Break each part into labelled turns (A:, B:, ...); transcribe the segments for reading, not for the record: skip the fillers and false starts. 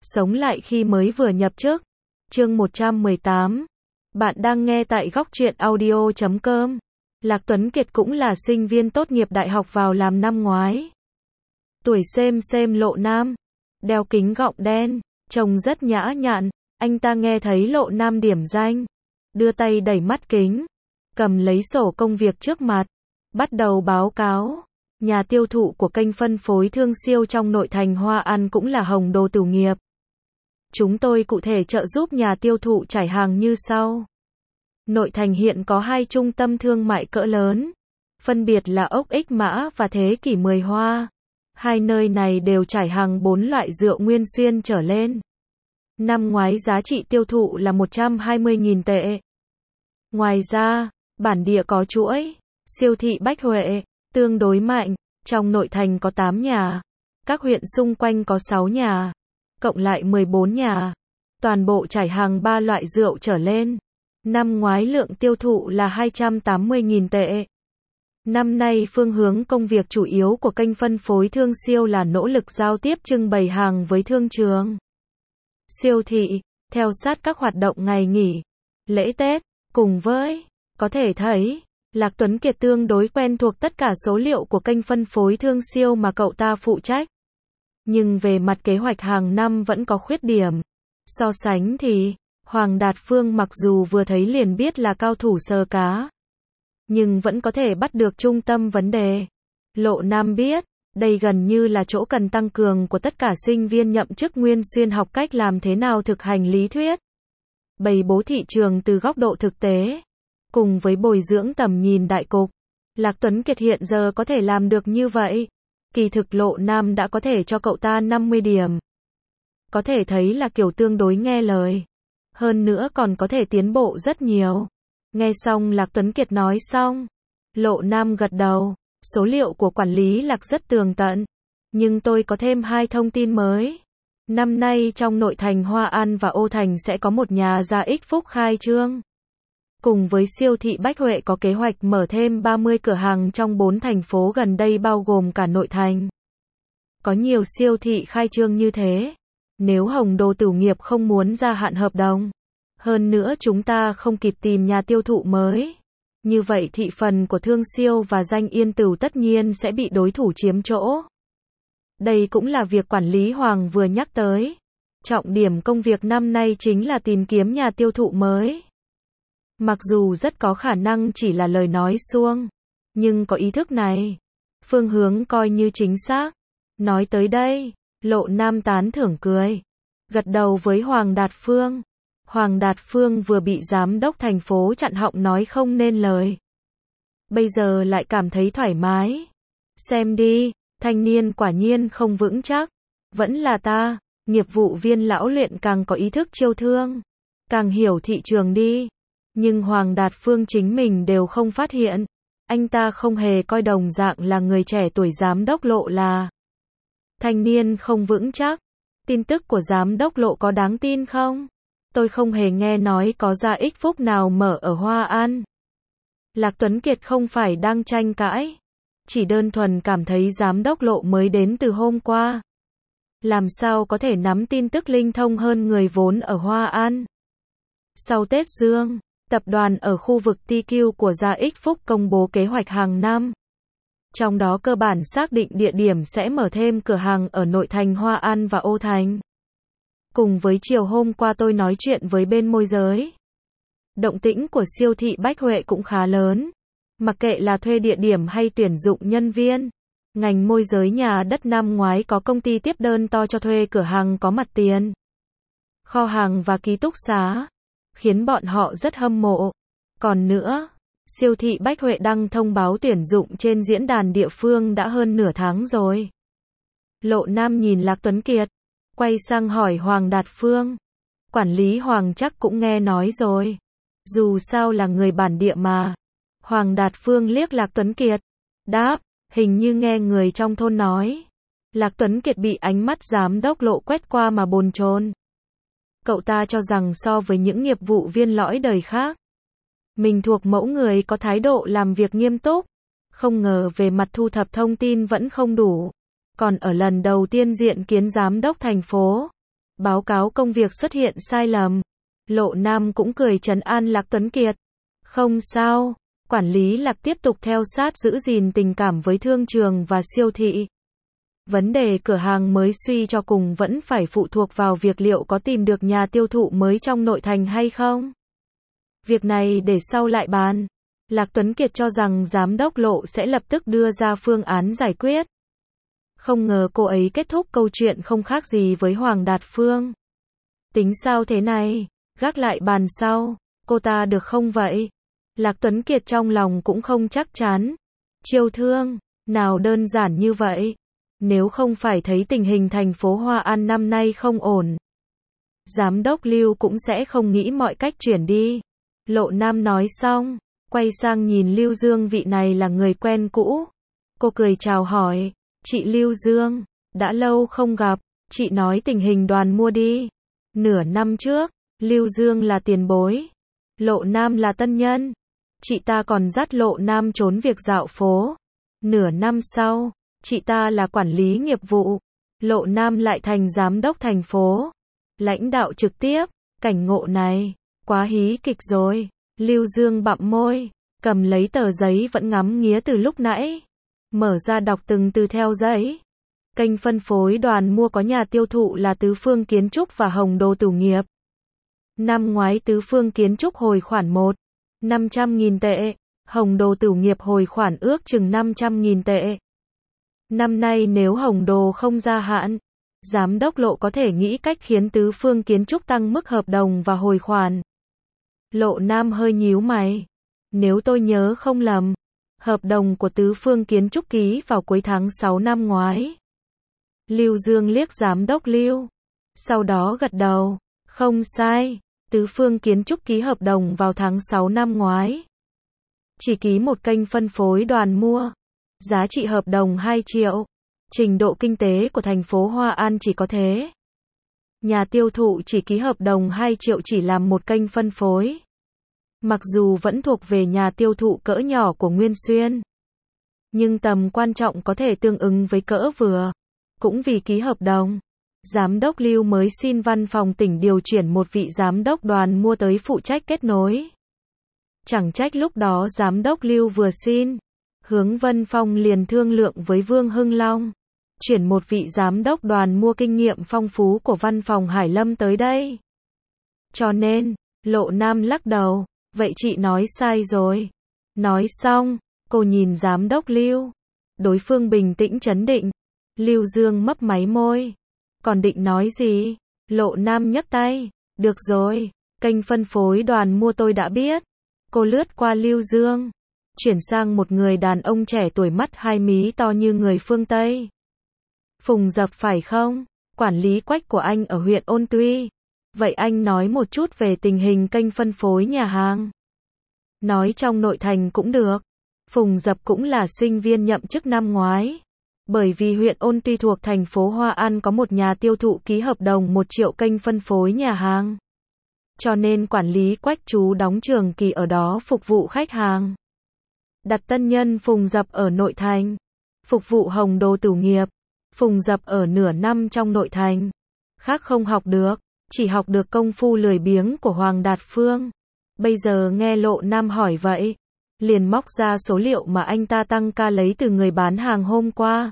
A: Sống lại khi mới vừa nhập chức. Chương 118. Bạn đang nghe tại góc truyện audio.com. Lạc Tuấn Kiệt cũng là sinh viên tốt nghiệp đại học vào làm năm ngoái. Tuổi xem Lộ Nam, đeo kính gọng đen, trông rất nhã nhặn. Anh ta nghe thấy Lộ Nam điểm danh, đưa tay đẩy mắt kính, cầm lấy sổ công việc trước mặt, bắt đầu báo cáo. Nhà tiêu thụ của kênh phân phối Thương Siêu trong nội thành Hoa An cũng là Hồng Đồ Tử Nghiệp. Chúng tôi cụ thể trợ giúp nhà tiêu thụ trải hàng như sau. Nội thành hiện có 2 trung tâm thương mại cỡ lớn, phân biệt là Ốc Ích Mã và Thế Kỷ 10 Hoa. 2 nơi này đều trải hàng 4 loại rượu nguyên xuyên trở lên. Năm ngoái giá trị tiêu thụ là 120.000 tệ. Ngoài ra, bản địa có chuỗi siêu thị Bách Huệ, tương đối mạnh, trong nội thành có 8 nhà, các huyện xung quanh có 6 nhà, cộng lại 14 nhà, toàn bộ trải hàng 3 loại rượu trở lên. Năm ngoái lượng tiêu thụ là 280.000 tệ. Năm nay phương hướng công việc chủ yếu của kênh phân phối Thương Siêu là nỗ lực giao tiếp trưng bày hàng với thương trường, siêu thị, theo sát các hoạt động ngày nghỉ, lễ Tết, cùng với, có thể thấy, Lạc Tuấn Kiệt tương đối quen thuộc tất cả số liệu của kênh phân phối Thương Siêu mà cậu ta phụ trách. Nhưng về mặt kế hoạch hàng năm vẫn có khuyết điểm. So sánh thì, Hoàng Đạt Phương mặc dù vừa thấy liền biết là cao thủ sờ cá, nhưng vẫn có thể bắt được trung tâm vấn đề. Lộ Nam biết, đây gần như là chỗ cần tăng cường của tất cả sinh viên nhậm chức nguyên xuyên học cách làm thế nào thực hành lý thuyết, bày bố thị trường từ góc độ thực tế, cùng với bồi dưỡng tầm nhìn đại cục. Lạc Tuấn Kiệt hiện giờ có thể làm được như vậy. Kỳ thực Lộ Nam đã có thể cho cậu ta 50 điểm. Có thể thấy là kiểu tương đối nghe lời. Hơn nữa còn có thể tiến bộ rất nhiều. Nghe xong Lạc Tuấn Kiệt nói xong, Lộ Nam gật đầu. Số liệu của quản lý Lạc rất tường tận. Nhưng tôi có thêm 2 thông tin mới. Năm nay trong nội thành Hoa An và Ô Thành sẽ có một nhà gia ích Phúc khai trương. Cùng với siêu thị Bách Huệ có kế hoạch mở thêm 30 cửa hàng trong 4 thành phố gần đây bao gồm cả nội thành. Có nhiều siêu thị khai trương như thế. Nếu Hồng Đồ Tử Nghiệp không muốn gia hạn hợp đồng, hơn nữa chúng ta không kịp tìm nhà tiêu thụ mới, như vậy thị phần của Thương Siêu và Danh Yên Tửu tất nhiên sẽ bị đối thủ chiếm chỗ. Đây cũng là việc quản lý Hoàng vừa nhắc tới. Trọng điểm công việc năm nay chính là tìm kiếm nhà tiêu thụ mới. Mặc dù rất có khả năng chỉ là lời nói suông, nhưng có ý thức này, phương hướng coi như chính xác. Nói tới đây, Lộ Nam tán thưởng cười, gật đầu với Hoàng Đạt Phương. Hoàng Đạt Phương vừa bị giám đốc thành phố chặn họng nói không nên lời, bây giờ lại cảm thấy thoải mái. Xem đi, thanh niên quả nhiên không vững chắc, vẫn là ta, nghiệp vụ viên lão luyện càng có ý thức chiêu thương, càng hiểu thị trường đi. Nhưng Hoàng Đạt Phương chính mình đều không phát hiện. Anh ta không hề coi đồng dạng là người trẻ tuổi giám đốc Lộ là thanh niên không vững chắc. Tin tức của giám đốc Lộ có đáng tin không? Tôi không hề nghe nói có gia ích Phúc nào mở ở Hoa An. Lạc Tuấn Kiệt không phải đang tranh cãi, chỉ đơn thuần cảm thấy giám đốc Lộ mới đến từ hôm qua, làm sao có thể nắm tin tức linh thông hơn người vốn ở Hoa An. Sau Tết Dương, tập đoàn ở khu vực TQ của Gia Ích Phúc công bố kế hoạch hàng năm. Trong đó cơ bản xác định địa điểm sẽ mở thêm cửa hàng ở nội thành Hoa An và Ô Thành. Cùng với chiều hôm qua tôi nói chuyện với bên môi giới. Động tĩnh của siêu thị Bách Huệ cũng khá lớn. Mặc kệ là thuê địa điểm hay tuyển dụng nhân viên, ngành môi giới nhà đất năm ngoái có công ty tiếp đơn to cho thuê cửa hàng có mặt tiền, kho hàng và ký túc xá, khiến bọn họ rất hâm mộ. Còn nữa, siêu thị Bách Huệ đăng thông báo tuyển dụng trên diễn đàn địa phương đã hơn nửa tháng rồi. Lộ Nam nhìn Lạc Tuấn Kiệt, quay sang hỏi Hoàng Đạt Phương. Quản lý Hoàng chắc cũng nghe nói rồi. Dù sao là người bản địa mà. Hoàng Đạt Phương liếc Lạc Tuấn Kiệt, đáp, hình như nghe người trong thôn nói. Lạc Tuấn Kiệt bị ánh mắt giám đốc Lộ quét qua mà bồn chồn. Cậu ta cho rằng so với những nghiệp vụ viên lõi đời khác, mình thuộc mẫu người có thái độ làm việc nghiêm túc. Không ngờ về mặt thu thập thông tin vẫn không đủ. Còn ở lần đầu tiên diện kiến giám đốc thành phố, Báo cáo công việc xuất hiện sai lầm. Lộ Nam cũng cười trấn an Lạc Tuấn Kiệt. Không sao, quản lý Lạc tiếp tục theo sát giữ gìn tình cảm với thương trường và siêu thị. Vấn đề cửa hàng mới suy cho cùng vẫn phải phụ thuộc vào việc liệu có tìm được nhà tiêu thụ mới trong nội thành hay không. Việc này để sau lại bàn. Lạc Tuấn Kiệt cho rằng giám đốc Lộ sẽ lập tức đưa ra phương án giải quyết. Không ngờ cô ấy kết thúc câu chuyện không khác gì với Hoàng Đạt Phương. Tính sao thế này, gác lại bàn sau, cô ta được không vậy? Lạc Tuấn Kiệt trong lòng cũng không chắc chắn. Chiêu thương, nào đơn giản như vậy. Nếu không phải thấy tình hình thành phố Hoa An năm nay không ổn, giám đốc Lưu cũng sẽ không nghĩ mọi cách chuyển đi. Lộ Nam nói xong, quay sang nhìn Lưu Dương, vị này là người quen cũ. Cô cười chào hỏi, chị Lưu Dương, đã lâu không gặp, chị nói tình hình đoàn mua đi. Nửa năm trước, Lưu Dương là tiền bối, Lộ Nam là tân nhân. Chị ta còn dắt Lộ Nam trốn việc dạo phố. Nửa năm sau, chị ta là quản lý nghiệp vụ, Lộ Nam lại thành giám đốc thành phố, lãnh đạo trực tiếp. Cảnh ngộ này, quá hí kịch rồi. Lưu Dương bặm môi, cầm lấy tờ giấy vẫn ngắm nghía từ lúc nãy, mở ra đọc từng từ theo giấy. Kênh phân phối đoàn mua có nhà tiêu thụ là Tứ Phương Kiến Trúc và Hồng Đồ Tử Nghiệp. Năm ngoái Tứ Phương Kiến Trúc hồi khoản 500.000 tệ, Hồng Đồ Tử Nghiệp hồi khoản ước chừng 500.000 tệ. Năm nay nếu Hồng Đồ không gia hạn, giám đốc Lộ có thể nghĩ cách khiến Tứ Phương Kiến Trúc tăng mức hợp đồng và hồi khoản. Lộ Nam hơi nhíu mày. Nếu tôi nhớ không lầm, hợp đồng của Tứ Phương Kiến Trúc ký vào cuối tháng 6 năm ngoái. Lưu Dương liếc giám đốc Lưu, sau đó gật đầu. Không sai, Tứ Phương Kiến Trúc ký hợp đồng vào tháng 6 năm ngoái. Chỉ ký một kênh phân phối đoàn mua. Giá trị hợp đồng 2 triệu. Trình độ kinh tế của thành phố Hoa An chỉ có thế. Nhà tiêu thụ chỉ ký hợp đồng 2 triệu chỉ làm một kênh phân phối. Mặc dù vẫn thuộc về nhà tiêu thụ cỡ nhỏ của Nguyên Xuyên, nhưng tầm quan trọng có thể tương ứng với cỡ vừa. Cũng vì ký hợp đồng, giám đốc Lưu mới xin văn phòng tỉnh điều chuyển một vị giám đốc đoàn mua tới phụ trách kết nối. Chẳng trách lúc đó giám đốc Lưu vừa xin, Hướng Vân Phong liền thương lượng với Vương Hưng Long, chuyển một vị giám đốc đoàn mua kinh nghiệm phong phú của văn phòng Hải Lâm tới đây. Cho nên, Lộ Nam lắc đầu, vậy chị nói sai rồi. Nói xong, cô nhìn giám đốc Lưu. Đối phương bình tĩnh trấn định. Lưu Dương mấp máy môi. Còn định nói gì? Lộ Nam nhấc tay. Được rồi, kênh phân phối đoàn mua tôi đã biết. Cô lướt qua Lưu Dương, chuyển sang một người đàn ông trẻ tuổi, mắt hai mí to như người phương Tây. Phùng Dập phải không? Quản lý Quách của anh ở huyện Ôn Tuy. Vậy anh nói một chút về tình hình kênh phân phối nhà hàng. Nói trong nội thành cũng được. Phùng Dập cũng là sinh viên nhậm chức năm ngoái. Bởi vì huyện Ôn Tuy thuộc thành phố Hoa An có một nhà tiêu thụ ký hợp đồng 1 triệu kênh phân phối nhà hàng. Cho nên quản lý Quách chú đóng trường kỳ ở đó phục vụ khách hàng. Đặt tân nhân Phùng Dập ở nội thành, phục vụ Hồng Đồ Tử Nghiệp. Phùng Dập ở nửa năm trong nội thành, khác không học được, chỉ học được công phu lười biếng của Hoàng Đạt Phương. Bây giờ nghe Lộ Nam hỏi vậy, liền móc ra số liệu mà anh ta tăng ca lấy từ người bán hàng hôm qua.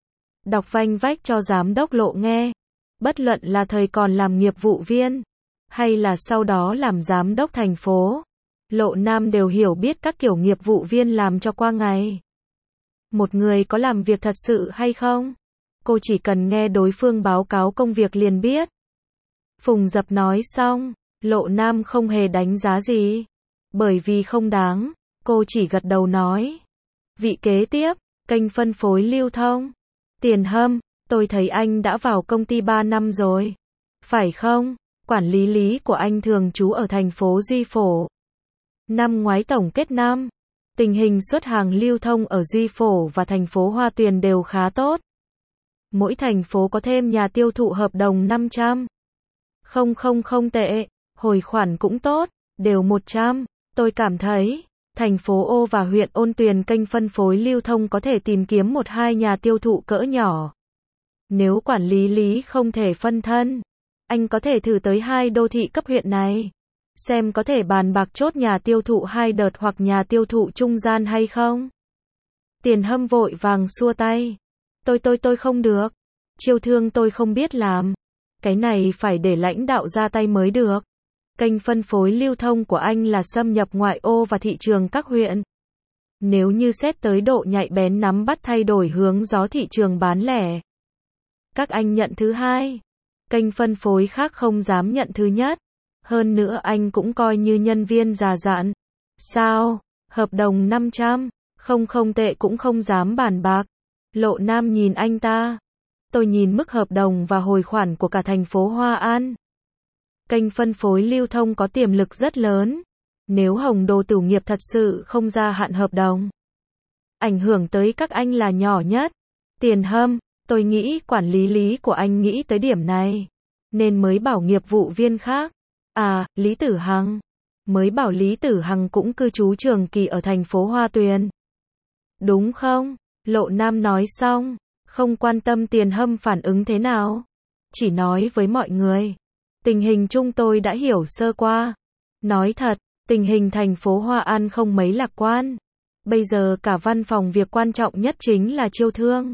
A: Đọc vanh vách cho giám đốc Lộ nghe. Bất luận là thời còn làm nghiệp vụ viên, hay là sau đó làm giám đốc thành phố, Lộ Nam đều hiểu biết các kiểu nghiệp vụ viên làm cho qua ngày. Một người có làm việc thật sự hay không, cô chỉ cần nghe đối phương báo cáo công việc liền biết. Phùng Dập nói xong, Lộ Nam không hề đánh giá gì, bởi vì không đáng, cô chỉ gật đầu nói. Vị kế tiếp, kênh phân phối lưu thông. Tiền Hâm, tôi thấy anh đã vào công ty 3 năm rồi. Phải không? Quản lý Lý của anh thường trú ở thành phố Duy Phổ. Năm ngoái tổng kết năm, tình hình xuất hàng lưu thông ở Duy Phổ và thành phố Hoa Tuyền đều khá tốt. Mỗi thành phố có thêm nhà tiêu thụ hợp đồng 500.000 tệ, hồi khoản cũng tốt, đều 100. Tôi cảm thấy, thành phố Ô và huyện Ôn Tuyền kênh phân phối lưu thông có thể tìm kiếm 1-2 nhà tiêu thụ cỡ nhỏ. Nếu quản lý Lý không thể phân thân, Anh có thể thử tới 2 đô thị cấp huyện này, xem có thể bàn bạc chốt nhà tiêu thụ 2 đợt hoặc nhà tiêu thụ trung gian hay không. Tiền Hâm vội vàng xua tay. Tôi không được. Chiêu thương tôi không biết làm. Cái này phải để lãnh đạo ra tay mới được. Kênh phân phối lưu thông của anh là xâm nhập ngoại ô và thị trường các huyện. Nếu như xét tới độ nhạy bén nắm bắt thay đổi hướng gió thị trường bán lẻ, các anh nhận thứ hai. Kênh phân phối khác không dám nhận thứ nhất. Hơn nữa anh cũng coi như nhân viên già dặn. Sao? Hợp đồng 500, không tệ cũng không dám bàn bạc. Lộ Nam nhìn anh ta. Tôi nhìn mức hợp đồng và hồi khoản của cả thành phố Hoa An. Kênh phân phối lưu thông có tiềm lực rất lớn. Nếu Hồng Đồ Tửu Nghiệp thật sự không gia hạn hợp đồng, ảnh hưởng tới các anh là nhỏ nhất. Tiền Hâm, tôi nghĩ quản lý của anh nghĩ tới điểm này, nên mới bảo nghiệp vụ viên khác. À, Lý Tử Hằng. Mới bảo Lý Tử Hằng cũng cư trú trường kỳ ở thành phố Hoa Tuyền. Đúng không? Lộ Nam nói xong, không quan tâm Tiền Hâm phản ứng thế nào. Chỉ nói với mọi người, tình hình chung tôi đã hiểu sơ qua. Nói thật, tình hình thành phố Hoa An không mấy lạc quan. Bây giờ cả văn phòng việc quan trọng nhất chính là chiêu thương.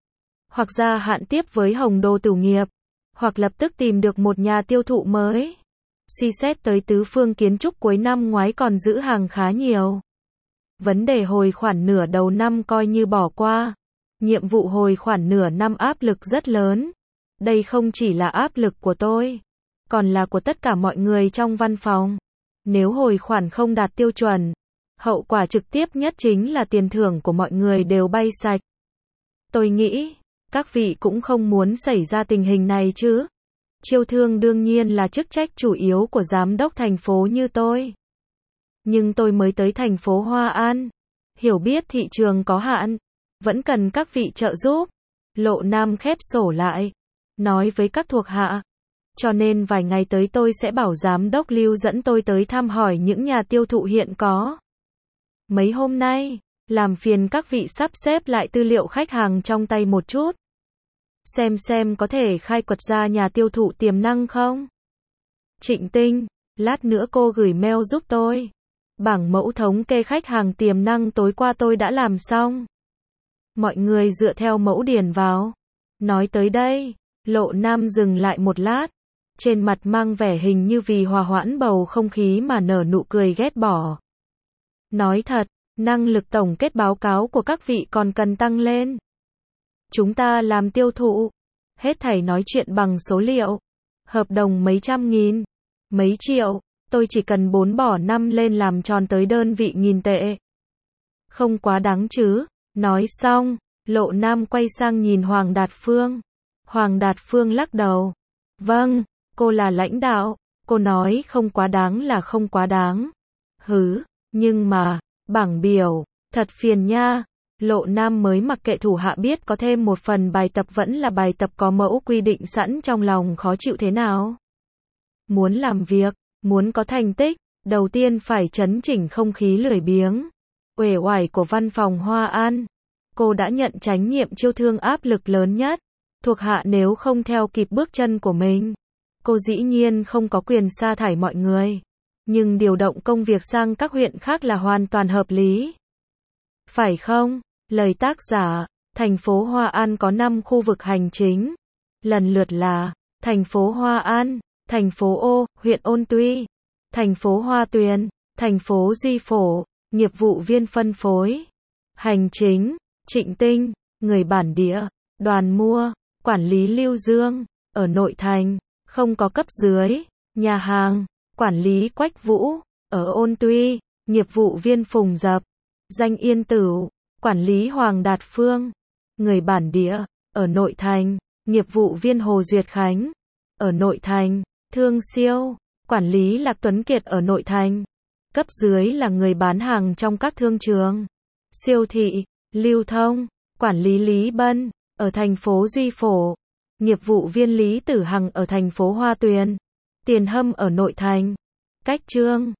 A: Hoặc gia hạn tiếp với Hồng Đồ Tửu Nghiệp, hoặc lập tức tìm được một nhà tiêu thụ mới. Suy xét tới tứ phương kiến trúc cuối năm ngoái còn giữ hàng khá nhiều. Vấn đề hồi khoản nửa đầu năm coi như bỏ qua. Nhiệm vụ hồi khoản nửa năm áp lực rất lớn. Đây không chỉ là áp lực của tôi, còn là của tất cả mọi người trong văn phòng. Nếu hồi khoản không đạt tiêu chuẩn, hậu quả trực tiếp nhất chính là tiền thưởng của mọi người đều bay sạch. Tôi nghĩ, các vị cũng không muốn xảy ra tình hình này chứ. Chiêu thương đương nhiên là chức trách chủ yếu của giám đốc thành phố như tôi. Nhưng tôi mới tới thành phố Hoa An, hiểu biết thị trường có hạn, vẫn cần các vị trợ giúp. Lộ Nam khép sổ lại, nói với các thuộc hạ. Cho nên vài ngày tới tôi sẽ bảo giám đốc Lưu dẫn tôi tới thăm hỏi những nhà tiêu thụ hiện có. Mấy hôm nay, làm phiền các vị sắp xếp lại tư liệu khách hàng trong tay một chút. Xem có thể khai quật ra nhà tiêu thụ tiềm năng không? Trịnh Tinh, lát nữa cô gửi mail giúp tôi. Bảng mẫu thống kê khách hàng tiềm năng tối qua tôi đã làm xong. Mọi người dựa theo mẫu điền vào. Nói tới đây, Lộ Nam dừng lại một lát. Trên mặt mang vẻ hình như vì hòa hoãn bầu không khí mà nở nụ cười ghét bỏ. Nói thật, năng lực tổng kết báo cáo của các vị còn cần tăng lên. Chúng ta làm tiêu thụ, hết thảy nói chuyện bằng số liệu. Hợp đồng mấy trăm nghìn, mấy triệu, tôi chỉ cần 4 bỏ 5 lên làm tròn tới đơn vị nghìn tệ. Không quá đáng chứ. Nói xong, Lộ Nam quay sang nhìn Hoàng Đạt Phương. Hoàng Đạt Phương lắc đầu. Vâng, cô là lãnh đạo, cô nói không quá đáng là không quá đáng. Hứ, nhưng mà, bảng biểu, thật phiền nha. Lộ Nam mới mặc kệ thủ hạ biết có thêm một phần bài tập vẫn là bài tập có mẫu quy định sẵn trong lòng khó chịu thế nào. Muốn làm việc, muốn có thành tích, đầu tiên phải chấn chỉnh không khí lười biếng, uể oải của văn phòng Hoa An. Cô đã nhận trách nhiệm chiêu thương áp lực lớn nhất. Thuộc hạ nếu không theo kịp bước chân của mình, cô dĩ nhiên không có quyền sa thải mọi người. Nhưng điều động công việc sang các huyện khác là hoàn toàn hợp lý. Phải không? Lời tác giả, thành phố Hoa An có 5 khu vực hành chính. Lần lượt là thành phố Hoa An, thành phố Ô, huyện Ôn Tuy, thành phố Hoa Tuyền, thành phố Duy Phổ. Nghiệp vụ viên phân phối, hành chính, Trịnh Tinh, người bản địa, đoàn mua, quản lý Lưu Dương, ở nội thành, không có cấp dưới, nhà hàng, quản lý Quách Vũ, ở Ôn Tuy, nghiệp vụ viên Phùng Dập, Danh Yên Tửu, quản lý Hoàng Đạt Phương, người bản địa, ở nội thành, nghiệp vụ viên Hồ Duyệt Khánh, ở nội thành, Thương Siêu, quản lý Lạc Tuấn Kiệt ở nội thành, cấp dưới là người bán hàng trong các thương trường, siêu thị, lưu thông, quản lý Lý Bân, ở thành phố Duy Phổ, nghiệp vụ viên Lý Tử Hằng ở thành phố Hoa Tuyền, Tiền Hâm ở nội thành. Cách chương